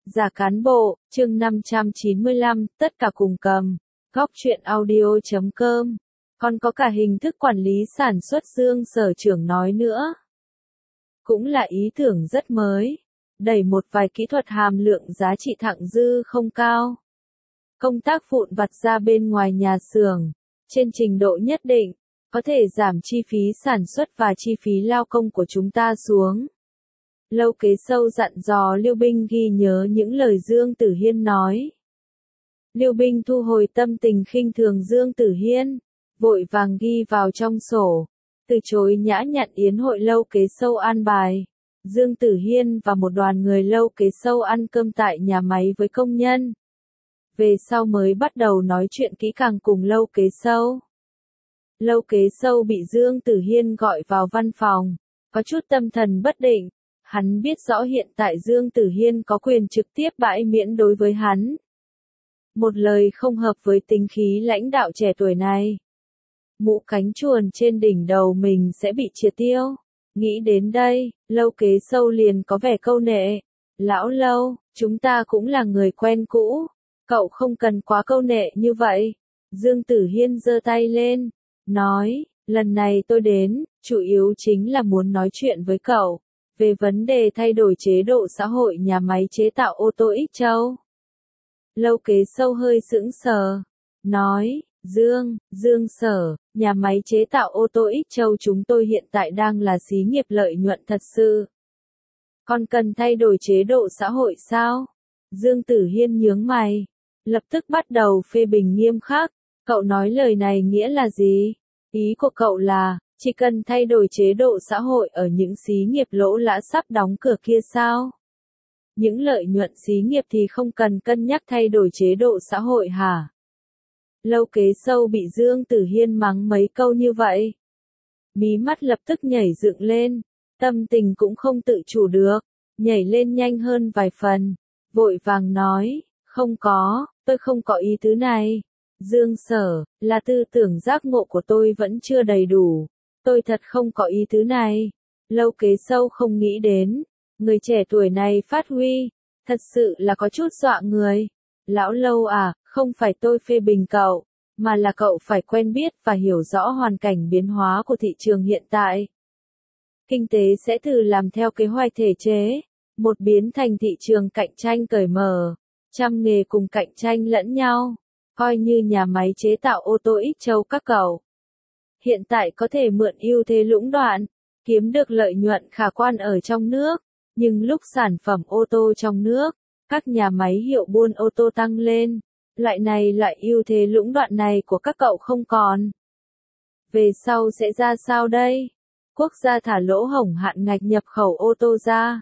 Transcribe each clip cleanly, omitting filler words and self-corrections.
Giả cán bộ, chương 595, tất cả cùng cầm. Góc truyện audio.com. Còn có cả hình thức quản lý sản xuất Dương Sở Trưởng nói nữa. Cũng là ý tưởng rất mới. Đẩy một vài kỹ thuật hàm lượng giá trị thặng dư không cao. Công tác vụn vặt ra bên ngoài nhà xưởng, trên trình độ nhất định, có thể giảm chi phí sản xuất và chi phí lao công của chúng ta xuống. Lâu Kế Sâu dặn dò Lưu Binh ghi nhớ những lời Dương Tử Hiên nói. Lưu Binh thu hồi tâm tình khinh thường Dương Tử Hiên, vội vàng ghi vào trong sổ, từ chối nhã nhặn yến hội Lâu Kế Sâu an bài. Dương Tử Hiên và một đoàn người Lâu Kế Sâu ăn cơm tại nhà máy với công nhân. Về sau mới bắt đầu nói chuyện kỹ càng cùng Lâu Kế Sâu. Lâu Kế Sâu bị Dương Tử Hiên gọi vào văn phòng, có chút tâm thần bất định. Hắn biết rõ hiện tại Dương Tử Hiên có quyền trực tiếp bãi miễn đối với hắn. Một lời không hợp với tính khí lãnh đạo trẻ tuổi này. Mũ cánh chuồn trên đỉnh đầu mình sẽ bị triệt tiêu. Nghĩ đến đây, Lâu Kế Sâu liền có vẻ câu nệ. Lão Lâu, chúng ta cũng là người quen cũ. Cậu không cần quá câu nệ như vậy. Dương Tử Hiên giơ tay lên, nói, lần này tôi đến, chủ yếu chính là muốn nói chuyện với cậu. Về vấn đề thay đổi chế độ xã hội nhà máy chế tạo ô tô Ích Châu. Lâu Kế Sâu hơi sững sờ, nói, Dương Sở, nhà máy chế tạo ô tô Ích Châu chúng tôi hiện tại đang là xí nghiệp lợi nhuận thật sự. Còn cần thay đổi chế độ xã hội sao? Dương Tử Hiên nhướng mày, lập tức bắt đầu phê bình nghiêm khắc, cậu nói lời này nghĩa là gì? Ý của cậu là, chỉ cần thay đổi chế độ xã hội ở những xí nghiệp lỗ lã sắp đóng cửa kia sao? Những lợi nhuận xí nghiệp thì không cần cân nhắc thay đổi chế độ xã hội hả? Lâu Kế Sâu bị Dương Tử Hiên mắng mấy câu như vậy. Mí mắt lập tức nhảy dựng lên, tâm tình cũng không tự chủ được, nhảy lên nhanh hơn vài phần, vội vàng nói, không có, tôi không có ý tứ này. Dương Sở, là tư tưởng giác ngộ của tôi vẫn chưa đầy đủ. Tôi thật không có ý tứ này. Lâu Kế Sâu không nghĩ đến. Người trẻ tuổi này phát huy. Thật sự là có chút dọa người. Lão Lâu à, không phải tôi phê bình cậu. Mà là cậu phải quen biết và hiểu rõ hoàn cảnh biến hóa của thị trường hiện tại. Kinh tế sẽ từ làm theo kế hoạch thể chế. Một biến thành thị trường cạnh tranh cởi mở. Trăm nghề cùng cạnh tranh lẫn nhau. Coi như nhà máy chế tạo ô tô Ích Châu các cậu. Hiện tại có thể mượn ưu thế lũng đoạn, kiếm được lợi nhuận khả quan ở trong nước, nhưng lúc sản phẩm ô tô trong nước, các nhà máy hiệu buôn ô tô tăng lên, loại ưu thế lũng đoạn này của các cậu không còn. Về sau sẽ ra sao đây? Quốc gia thả lỗ hổng hạn ngạch nhập khẩu ô tô ra.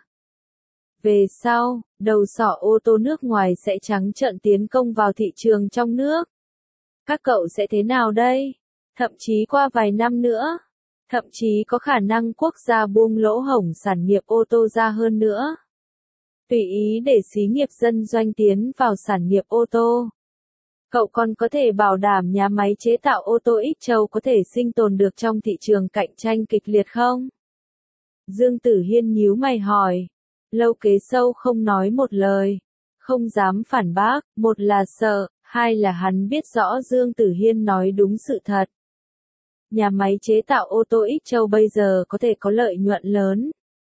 Về sau, đầu sỏ ô tô nước ngoài sẽ trắng trợn tiến công vào thị trường trong nước. Các cậu sẽ thế nào đây? Thậm chí qua vài năm nữa, thậm chí có khả năng quốc gia buông lỗ hổng sản nghiệp ô tô ra hơn nữa. Tùy ý để xí nghiệp dân doanh tiến vào sản nghiệp ô tô. Cậu còn có thể bảo đảm nhà máy chế tạo ô tô Ích Châu có thể sinh tồn được trong thị trường cạnh tranh kịch liệt không? Dương Tử Hiên nhíu mày hỏi. Lâu Kế Sâu không nói một lời, không dám phản bác, một là sợ, hai là hắn biết rõ Dương Tử Hiên nói đúng sự thật. Nhà máy chế tạo ô tô Ích Châu bây giờ có thể có lợi nhuận lớn.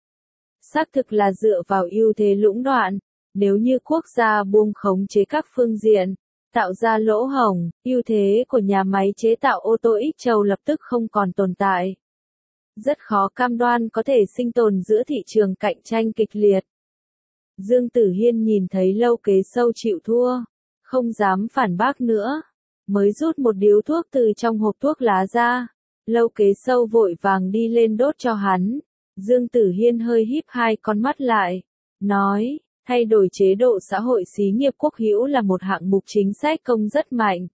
Xác thực là dựa vào ưu thế lũng đoạn, nếu như quốc gia buông khống chế các phương diện, tạo ra lỗ hổng, ưu thế của nhà máy chế tạo ô tô Ích Châu lập tức không còn tồn tại. Rất khó cam đoan có thể sinh tồn giữa thị trường cạnh tranh kịch liệt. Dương Tử Hiên nhìn thấy Lâu Kế Sâu chịu thua, không dám phản bác nữa, mới rút một điếu thuốc từ trong hộp thuốc lá ra. Lâu Kế Sâu vội vàng đi lên đốt cho hắn. Dương Tử Hiên hơi híp hai con mắt lại, nói, thay đổi chế độ xã hội xí nghiệp quốc hữu là một hạng mục chính sách công rất mạnh.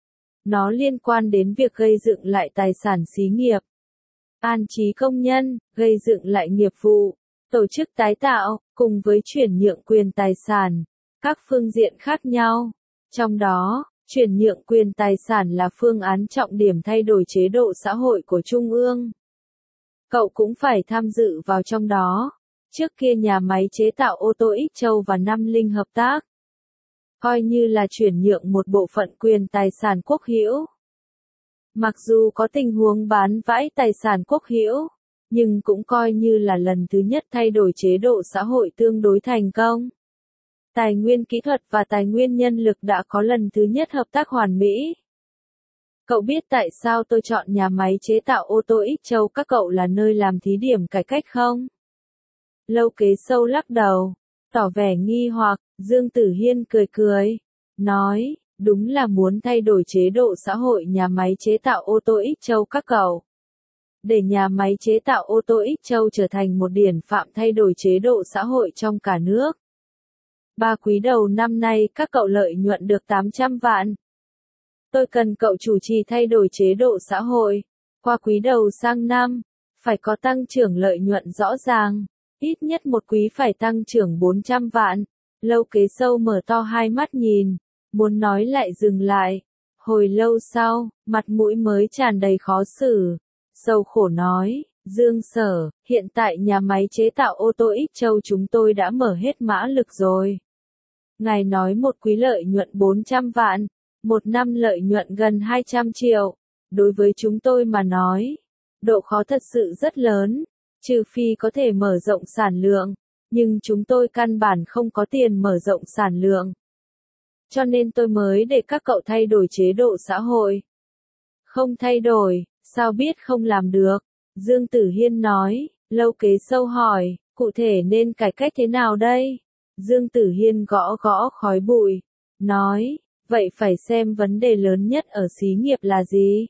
Nó liên quan đến việc gây dựng lại tài sản xí nghiệp, an trí công nhân, gây dựng lại nghiệp vụ, tổ chức tái tạo, cùng với chuyển nhượng quyền tài sản, các phương diện khác nhau. Trong đó, chuyển nhượng quyền tài sản là phương án trọng điểm thay đổi chế độ xã hội của Trung ương. Cậu cũng phải tham dự vào trong đó. Trước kia nhà máy chế tạo ô tô Ích Châu và Nam Linh hợp tác, coi như là chuyển nhượng một bộ phận quyền tài sản quốc hữu. Mặc dù có tình huống bán vãi tài sản quốc hữu, nhưng cũng coi như là lần thứ nhất thay đổi chế độ xã hội tương đối thành công. Tài nguyên kỹ thuật và tài nguyên nhân lực đã có lần thứ nhất hợp tác hoàn mỹ. Cậu biết tại sao tôi chọn nhà máy chế tạo ô tô Ích Châu các cậu là nơi làm thí điểm cải cách không? Lâu Kế Sâu lắc đầu, tỏ vẻ nghi hoặc. Dương Tử Hiên cười cười, nói, đúng là muốn thay đổi chế độ xã hội nhà máy chế tạo ô tô Ích Châu các cậu. Để nhà máy chế tạo ô tô Ích Châu trở thành một điển phạm thay đổi chế độ xã hội trong cả nước. 3 quý đầu năm nay các cậu lợi nhuận được 800 vạn. Tôi cần cậu chủ trì thay đổi chế độ xã hội. Qua quý đầu sang năm, phải có tăng trưởng lợi nhuận rõ ràng. Ít nhất một quý phải tăng trưởng 400 vạn. Lâu Kế Sâu mở to hai mắt nhìn, muốn nói lại dừng lại. Hồi lâu sau, mặt mũi mới tràn đầy khó xử. Sâu khổ nói, Dương Sở, hiện tại nhà máy chế tạo ô tô Ích Châu chúng tôi đã mở hết mã lực rồi. Ngài nói một quý lợi nhuận 400 vạn, một năm lợi nhuận gần 200 triệu. Đối với chúng tôi mà nói, độ khó thật sự rất lớn, trừ phi có thể mở rộng sản lượng, nhưng chúng tôi căn bản không có tiền mở rộng sản lượng. Cho nên tôi mới để các cậu thay đổi chế độ xã hội. Không thay đổi, sao biết không làm được? Dương Tử Hiên nói. Lâu Kế Sâu hỏi, cụ thể nên cải cách thế nào đây? Dương Tử Hiên gõ gõ khói bụi, nói, vậy phải xem vấn đề lớn nhất ở xí nghiệp là gì?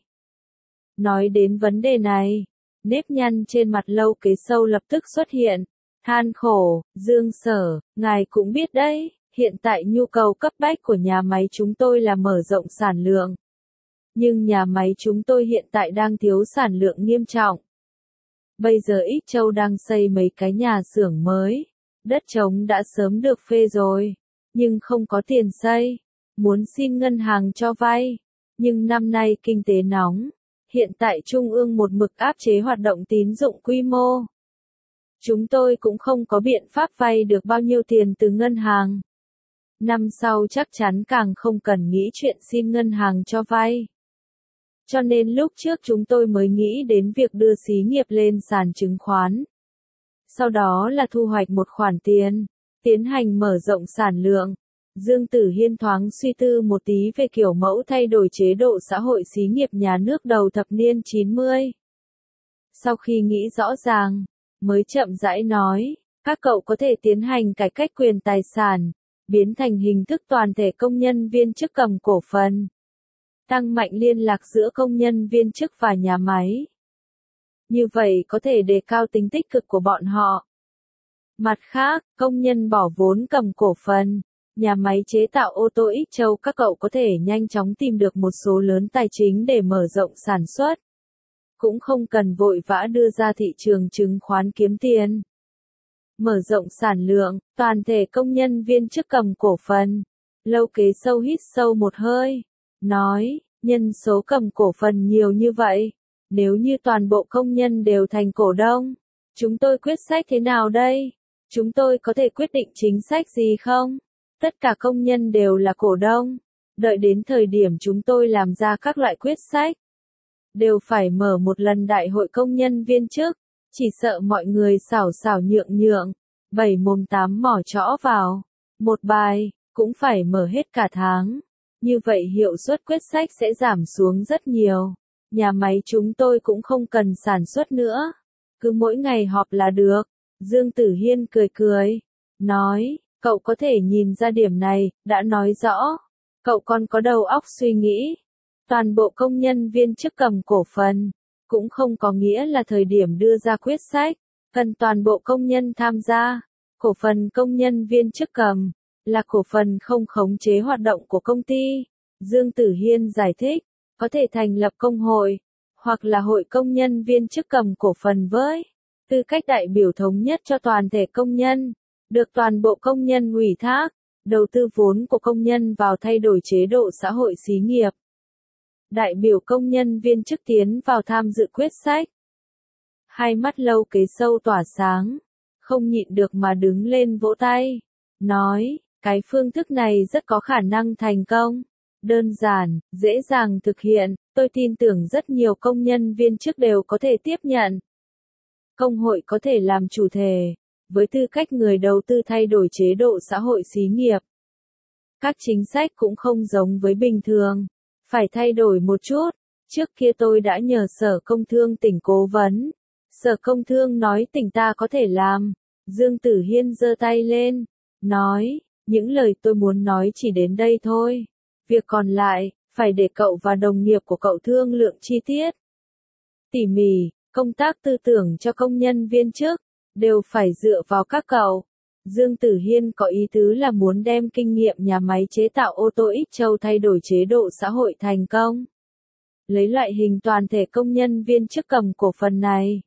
Nói đến vấn đề này, nếp nhăn trên mặt Lâu Kế Sâu lập tức xuất hiện, than khổ, Dương Sở, ngài cũng biết đấy, hiện tại nhu cầu cấp bách của nhà máy chúng tôi là mở rộng sản lượng. Nhưng nhà máy chúng tôi hiện tại đang thiếu sản lượng nghiêm trọng. Bây giờ Ích Châu đang xây mấy cái nhà xưởng mới, đất trống đã sớm được phê rồi, nhưng không có tiền xây, muốn xin ngân hàng cho vay. Nhưng năm nay kinh tế nóng, hiện tại Trung ương một mực áp chế hoạt động tín dụng quy mô. Chúng tôi cũng không có biện pháp vay được bao nhiêu tiền từ ngân hàng. Năm sau chắc chắn càng không cần nghĩ chuyện xin ngân hàng cho vay. Cho nên lúc trước chúng tôi mới nghĩ đến việc đưa xí nghiệp lên sàn chứng khoán. Sau đó là thu hoạch một khoản tiền, tiến hành mở rộng sản lượng. Dương Tử Hiên thoáng suy tư một tí về kiểu mẫu thay đổi chế độ xã hội xí nghiệp nhà nước đầu thập niên 90. Sau khi nghĩ rõ ràng, mới chậm rãi nói, các cậu có thể tiến hành cải cách quyền tài sản, biến thành hình thức toàn thể công nhân viên chức cầm cổ phần. Tăng mạnh liên lạc giữa công nhân viên chức và nhà máy. Như vậy có thể đề cao tính tích cực của bọn họ. Mặt khác, công nhân bỏ vốn cầm cổ phần, nhà máy chế tạo ô tô Ích Châu các cậu có thể nhanh chóng tìm được một số lớn tài chính để mở rộng sản xuất. Cũng không cần vội vã đưa ra thị trường chứng khoán kiếm tiền. Mở rộng sản lượng, toàn thể công nhân viên chức cầm cổ phần. Lâu Kế Sâu hít sâu một hơi, nói, nhân số cầm cổ phần nhiều như vậy, nếu như toàn bộ công nhân đều thành cổ đông, chúng tôi quyết sách thế nào đây? Chúng tôi có thể quyết định chính sách gì không? Tất cả công nhân đều là cổ đông, đợi đến thời điểm chúng tôi làm ra các loại quyết sách, đều phải mở một lần đại hội công nhân viên chức, chỉ sợ mọi người xảo xảo nhượng nhượng, 7 mồm 8 mỏ chõ vào, một bài, cũng phải mở hết cả tháng. Như vậy hiệu suất quyết sách sẽ giảm xuống rất nhiều. Nhà máy chúng tôi cũng không cần sản xuất nữa. Cứ mỗi ngày họp là được. Dương Tử Hiên cười cười. Nói, cậu có thể nhìn ra điểm này, đã nói rõ. Cậu còn có đầu óc suy nghĩ. Toàn bộ công nhân viên chức cầm cổ phần. Cũng không có nghĩa là thời điểm đưa ra quyết sách. Cần toàn bộ công nhân tham gia. Cổ phần công nhân viên chức cầm là cổ phần không khống chế hoạt động của công ty. Dương Tử Hiên giải thích, có thể thành lập công hội, hoặc là hội công nhân viên chức cầm cổ phần với tư cách đại biểu thống nhất cho toàn thể công nhân, được toàn bộ công nhân ủy thác, đầu tư vốn của công nhân vào thay đổi chế độ xã hội xí nghiệp. Đại biểu công nhân viên chức tiến vào tham dự quyết sách. Hai mắt Lâu Kế Sâu tỏa sáng, không nhịn được mà đứng lên vỗ tay, nói, cái phương thức này rất có khả năng thành công. Đơn giản, dễ dàng thực hiện, tôi tin tưởng rất nhiều công nhân viên chức đều có thể tiếp nhận. Công hội có thể làm chủ thể, với tư cách người đầu tư thay đổi chế độ xã hội xí nghiệp. Các chính sách cũng không giống với bình thường, phải thay đổi một chút. Trước kia tôi đã nhờ Sở Công Thương tỉnh cố vấn. Sở Công Thương nói tỉnh ta có thể làm. Dương Tử Hiên giơ tay lên, nói, những lời tôi muốn nói chỉ đến đây thôi. Việc còn lại, phải để cậu và đồng nghiệp của cậu thương lượng chi tiết. Tỉ mỉ, công tác tư tưởng cho công nhân viên chức, đều phải dựa vào các cậu. Dương Tử Hiên có ý tứ là muốn đem kinh nghiệm nhà máy chế tạo ô tô Ích Châu thay đổi chế độ xã hội thành công. Lấy loại hình toàn thể công nhân viên chức cầm cổ phần này.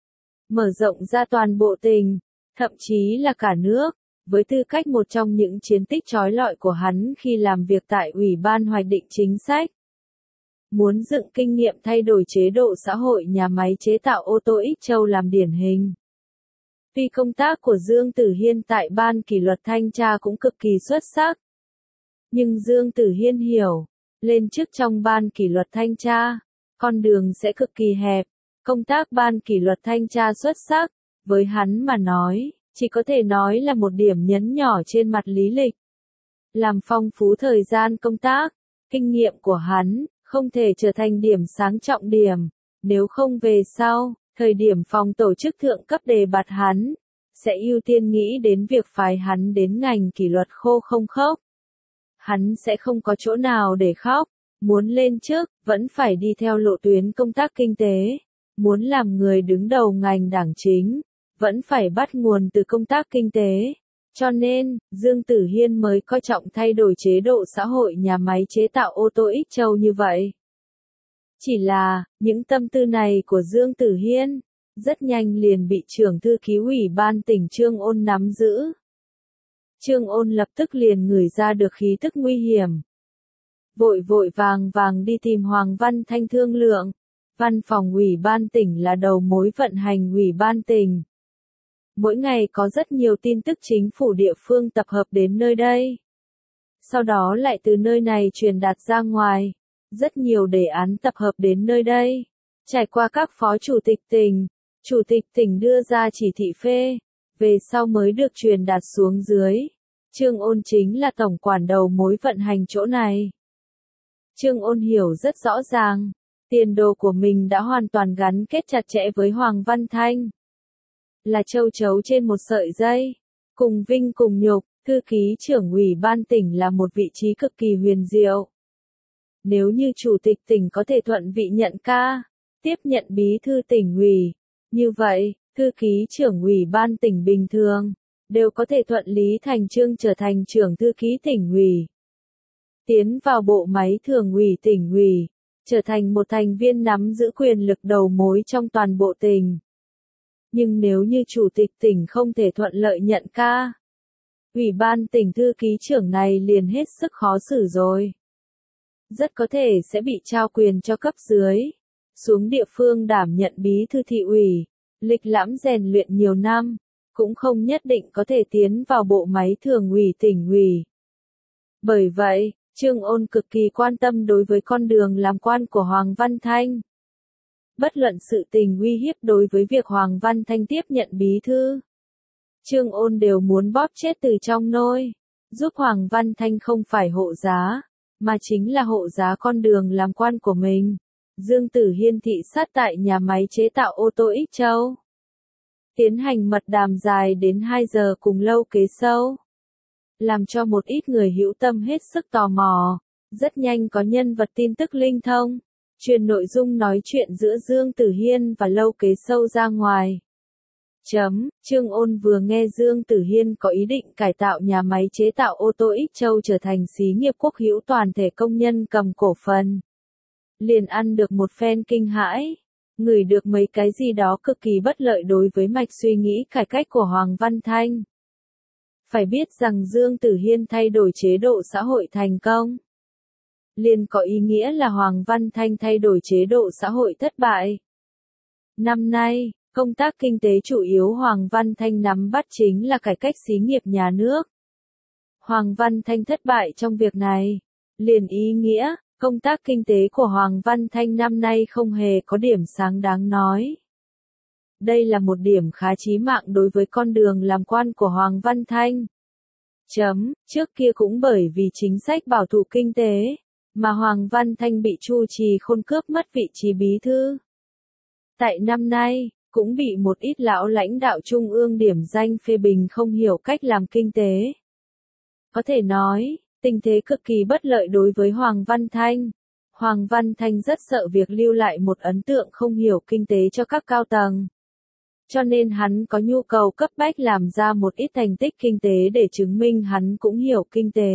Mở rộng ra toàn bộ tỉnh, thậm chí là cả nước, với tư cách một trong những chiến tích chói lọi của hắn khi làm việc tại Ủy ban hoạch định chính sách. Muốn dựng kinh nghiệm thay đổi chế độ xã hội nhà máy chế tạo ô tô Ích Châu làm điển hình. Tuy công tác của Dương Tử Hiên tại Ban Kỷ luật Thanh tra cũng cực kỳ xuất sắc. Nhưng Dương Tử Hiên hiểu, lên chức trong Ban Kỷ luật Thanh tra, con đường sẽ cực kỳ hẹp. Công tác Ban Kỷ luật Thanh tra xuất sắc, với hắn mà nói, chỉ có thể nói là một điểm nhấn nhỏ trên mặt lý lịch. Làm phong phú thời gian công tác, kinh nghiệm của hắn, không thể trở thành điểm sáng trọng điểm, nếu không về sau, thời điểm phòng tổ chức thượng cấp đề bạt hắn, sẽ ưu tiên nghĩ đến việc phái hắn đến ngành kỷ luật khô không khốc. Hắn sẽ không có chỗ nào để khóc, muốn lên chức, vẫn phải đi theo lộ tuyến công tác kinh tế, muốn làm người đứng đầu ngành đảng chính, vẫn phải bắt nguồn từ công tác kinh tế. Cho nên, Dương Tử Hiên mới coi trọng thay đổi chế độ xã hội nhà máy chế tạo ô tô Ích Châu như vậy. Chỉ là, những tâm tư này của Dương Tử Hiên, rất nhanh liền bị trưởng thư ký ủy ban tỉnh Trương Ôn nắm giữ. Trương Ôn lập tức liền ngửi ra được khí tức nguy hiểm. Vội vội vàng vàng đi tìm Hoàng Văn Thanh thương lượng. Văn phòng ủy ban tỉnh là đầu mối vận hành ủy ban tỉnh. Mỗi ngày có rất nhiều tin tức chính phủ địa phương tập hợp đến nơi đây. Sau đó lại từ nơi này truyền đạt ra ngoài. Rất nhiều đề án tập hợp đến nơi đây. Trải qua các phó chủ tịch tỉnh đưa ra chỉ thị phê, về sau mới được truyền đạt xuống dưới. Trương Ôn chính là tổng quản đầu mối vận hành chỗ này. Trương Ôn hiểu rất rõ ràng, tiền đồ của mình đã hoàn toàn gắn kết chặt chẽ với Hoàng Văn Thanh. Là châu chấu trên một sợi dây, cùng vinh cùng nhục, thư ký trưởng ủy ban tỉnh là một vị trí cực kỳ huyền diệu. Nếu như chủ tịch tỉnh có thể thuận vị nhận ca, tiếp nhận bí thư tỉnh ủy, như vậy, thư ký trưởng ủy ban tỉnh bình thường, đều có thể thuận lý thành chương trở thành trưởng thư ký tỉnh ủy. Tiến vào bộ máy thường ủy tỉnh ủy, trở thành một thành viên nắm giữ quyền lực đầu mối trong toàn bộ tỉnh. Nhưng nếu như chủ tịch tỉnh không thể thuận lợi nhận ca, ủy ban tỉnh thư ký trưởng này liền hết sức khó xử rồi. Rất có thể sẽ bị trao quyền cho cấp dưới, xuống địa phương đảm nhận bí thư thị ủy, lịch lãm rèn luyện nhiều năm, cũng không nhất định có thể tiến vào bộ máy thường ủy tỉnh ủy. Bởi vậy, Trương Ôn cực kỳ quan tâm đối với con đường làm quan của Hoàng Văn Thanh. Bất luận sự tình uy hiếp đối với việc Hoàng Văn Thanh tiếp nhận bí thư, Trương Ôn đều muốn bóp chết từ trong nôi, giúp Hoàng Văn Thanh không phải hộ giá, mà chính là hộ giá con đường làm quan của mình. Dương Tử Hiên thị sát tại nhà máy chế tạo ô tô Ích Châu. Tiến hành mật đàm dài đến 2 giờ cùng Lâu Kế Sâu. Làm cho một ít người hữu tâm hết sức tò mò. Rất nhanh có nhân vật tin tức linh thông, truyền nội dung nói chuyện giữa Dương Tử Hiên và Lâu Kế Sâu ra ngoài. Trương Ôn vừa nghe Dương Tử Hiên có ý định cải tạo nhà máy chế tạo ô tô Ích Châu trở thành xí nghiệp quốc hữu toàn thể công nhân cầm cổ phần. Liền ăn được một phen kinh hãi, ngửi được mấy cái gì đó cực kỳ bất lợi đối với mạch suy nghĩ cải cách của Hoàng Văn Thanh. Phải biết rằng Dương Tử Hiên thay đổi chế độ xã hội thành công, liền có ý nghĩa là Hoàng Văn Thanh thay đổi chế độ xã hội thất bại. Năm nay, Công tác kinh tế chủ yếu Hoàng Văn Thanh nắm bắt chính là cải cách xí nghiệp nhà nước. Hoàng Văn Thanh thất bại trong việc này, liền ý nghĩa, công tác kinh tế của Hoàng Văn Thanh năm nay không hề có điểm sáng đáng nói. Đây là một điểm khá chí mạng đối với con đường làm quan của Hoàng Văn Thanh. Trước kia cũng bởi vì chính sách bảo thủ kinh tế, mà Hoàng Văn Thanh bị Chu Trì Khôn cướp mất vị trí bí thư. Tại năm nay, cũng bị một ít lão lãnh đạo trung ương điểm danh phê bình không hiểu cách làm kinh tế. Có thể nói, tình thế cực kỳ bất lợi đối với Hoàng Văn Thanh. Hoàng Văn Thanh rất sợ việc lưu lại một ấn tượng không hiểu kinh tế cho các cao tầng. Cho nên hắn có nhu cầu cấp bách làm ra một ít thành tích kinh tế để chứng minh hắn cũng hiểu kinh tế.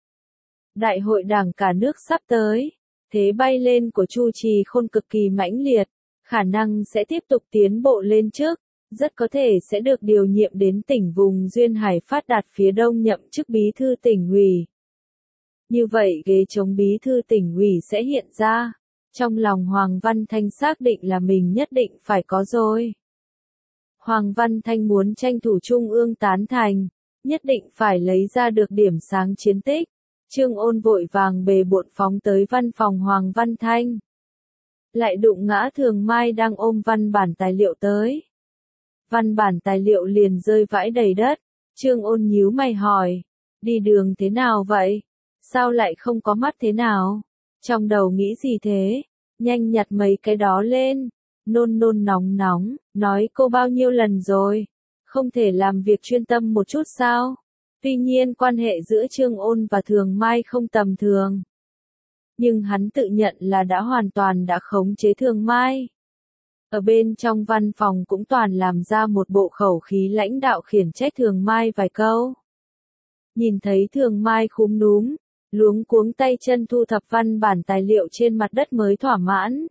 Đại hội đảng cả nước sắp tới, thế bay lên của Chu Trì Khôn cực kỳ mãnh liệt, khả năng sẽ tiếp tục tiến bộ lên trước, rất có thể sẽ được điều nhiệm đến tỉnh vùng Duyên Hải phát đạt phía đông nhậm chức bí thư tỉnh ủy. Như vậy ghế chống bí thư tỉnh ủy sẽ hiện ra. Trong lòng Hoàng Văn Thanh xác định là mình nhất định phải có rồi. Hoàng Văn Thanh muốn tranh thủ trung ương tán thành, nhất định phải lấy ra được điểm sáng chiến tích. Trương Ôn vội vàng bề bộn phóng tới văn phòng Hoàng Văn Thanh. Lại đụng ngã Thường Mai đang ôm văn bản tài liệu tới. Văn bản tài liệu liền rơi vãi đầy đất. Trương Ôn nhíu mày hỏi, đi đường thế nào vậy? Sao lại không có mắt thế nào? Trong đầu nghĩ gì thế? Nhanh nhặt mấy cái đó lên. Nôn nôn nóng nóng, nói cô bao nhiêu lần rồi? Không thể làm việc chuyên tâm một chút sao? Tuy nhiên quan hệ giữa Trương Ôn và Thường Mai không tầm thường. Nhưng hắn tự nhận là đã hoàn toàn đã khống chế Thường Mai. Ở bên trong văn phòng cũng toàn làm ra một bộ khẩu khí lãnh đạo khiển trách Thường Mai vài câu. Nhìn thấy Thường Mai khúm núm, luống cuống tay chân thu thập văn bản tài liệu trên mặt đất mới thỏa mãn.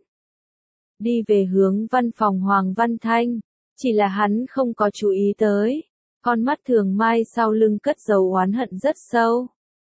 Đi về hướng văn phòng Hoàng Văn Thanh, chỉ là hắn không có chú ý tới. Con mắt Thường Mai sau lưng cất giấu oán hận rất sâu.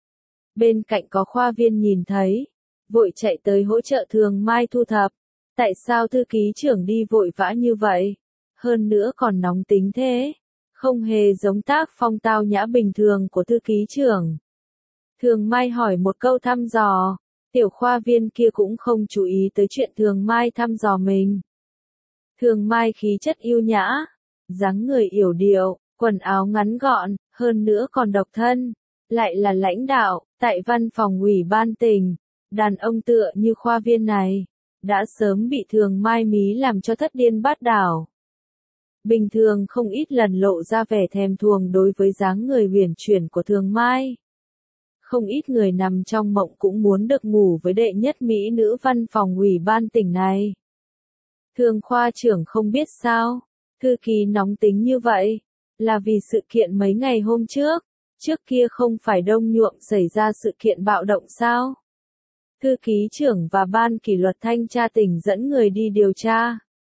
Bên cạnh có khoa viên nhìn thấy, vội chạy tới hỗ trợ Thường Mai thu thập. Tại sao thư ký trưởng đi vội vã như vậy? Hơn nữa còn nóng tính thế. Không hề giống tác phong tao nhã bình thường của thư ký trưởng. Thường Mai hỏi một câu thăm dò. Tiểu khoa viên kia cũng không chú ý tới chuyện Thường Mai thăm dò mình. Thường Mai khí chất yêu nhã, dáng người yểu điệu, quần áo ngắn gọn, hơn nữa còn độc thân, lại là lãnh đạo, tại văn phòng ủy ban tỉnh. Đàn ông tựa như khoa viên này, đã sớm bị Thường Mai mí làm cho thất điên bát đảo. Bình thường không ít lần lộ ra vẻ thèm thuồng đối với dáng người huyền chuyển của Thường Mai. Không ít người nằm trong mộng cũng muốn được ngủ với đệ nhất mỹ nữ văn phòng ủy ban tỉnh này. Thường khoa trưởng không biết sao, thư ký nóng tính như vậy, là vì sự kiện mấy ngày hôm trước kia không phải Đông Nhuộm xảy ra sự kiện bạo động sao? Thư ký trưởng và ban kỷ luật thanh tra tỉnh dẫn người đi điều tra.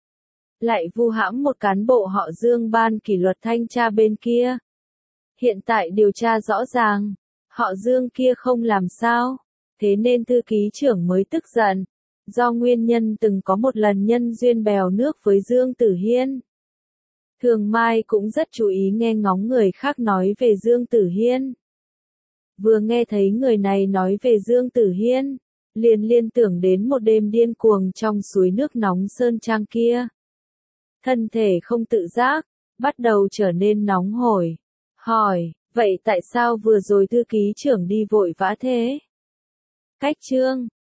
Lại vu hãm một cán bộ họ Dương ban kỷ luật thanh tra bên kia. Hiện tại điều tra rõ ràng, họ Dương kia không làm sao, thế nên thư ký trưởng mới tức giận. Do nguyên nhân từng có một lần nhân duyên bèo nước với Dương Tử Hiên. Thường Mai cũng rất chú ý nghe ngóng người khác nói về Dương Tử Hiên. Vừa nghe thấy người này nói về Dương Tử Hiên, liền liên tưởng đến một đêm điên cuồng trong suối nước nóng Sơn Trang kia. Thân thể không tự giác, bắt đầu trở nên nóng hổi. Hỏi, vậy tại sao vừa rồi thư ký trưởng đi vội vã thế? Cách chương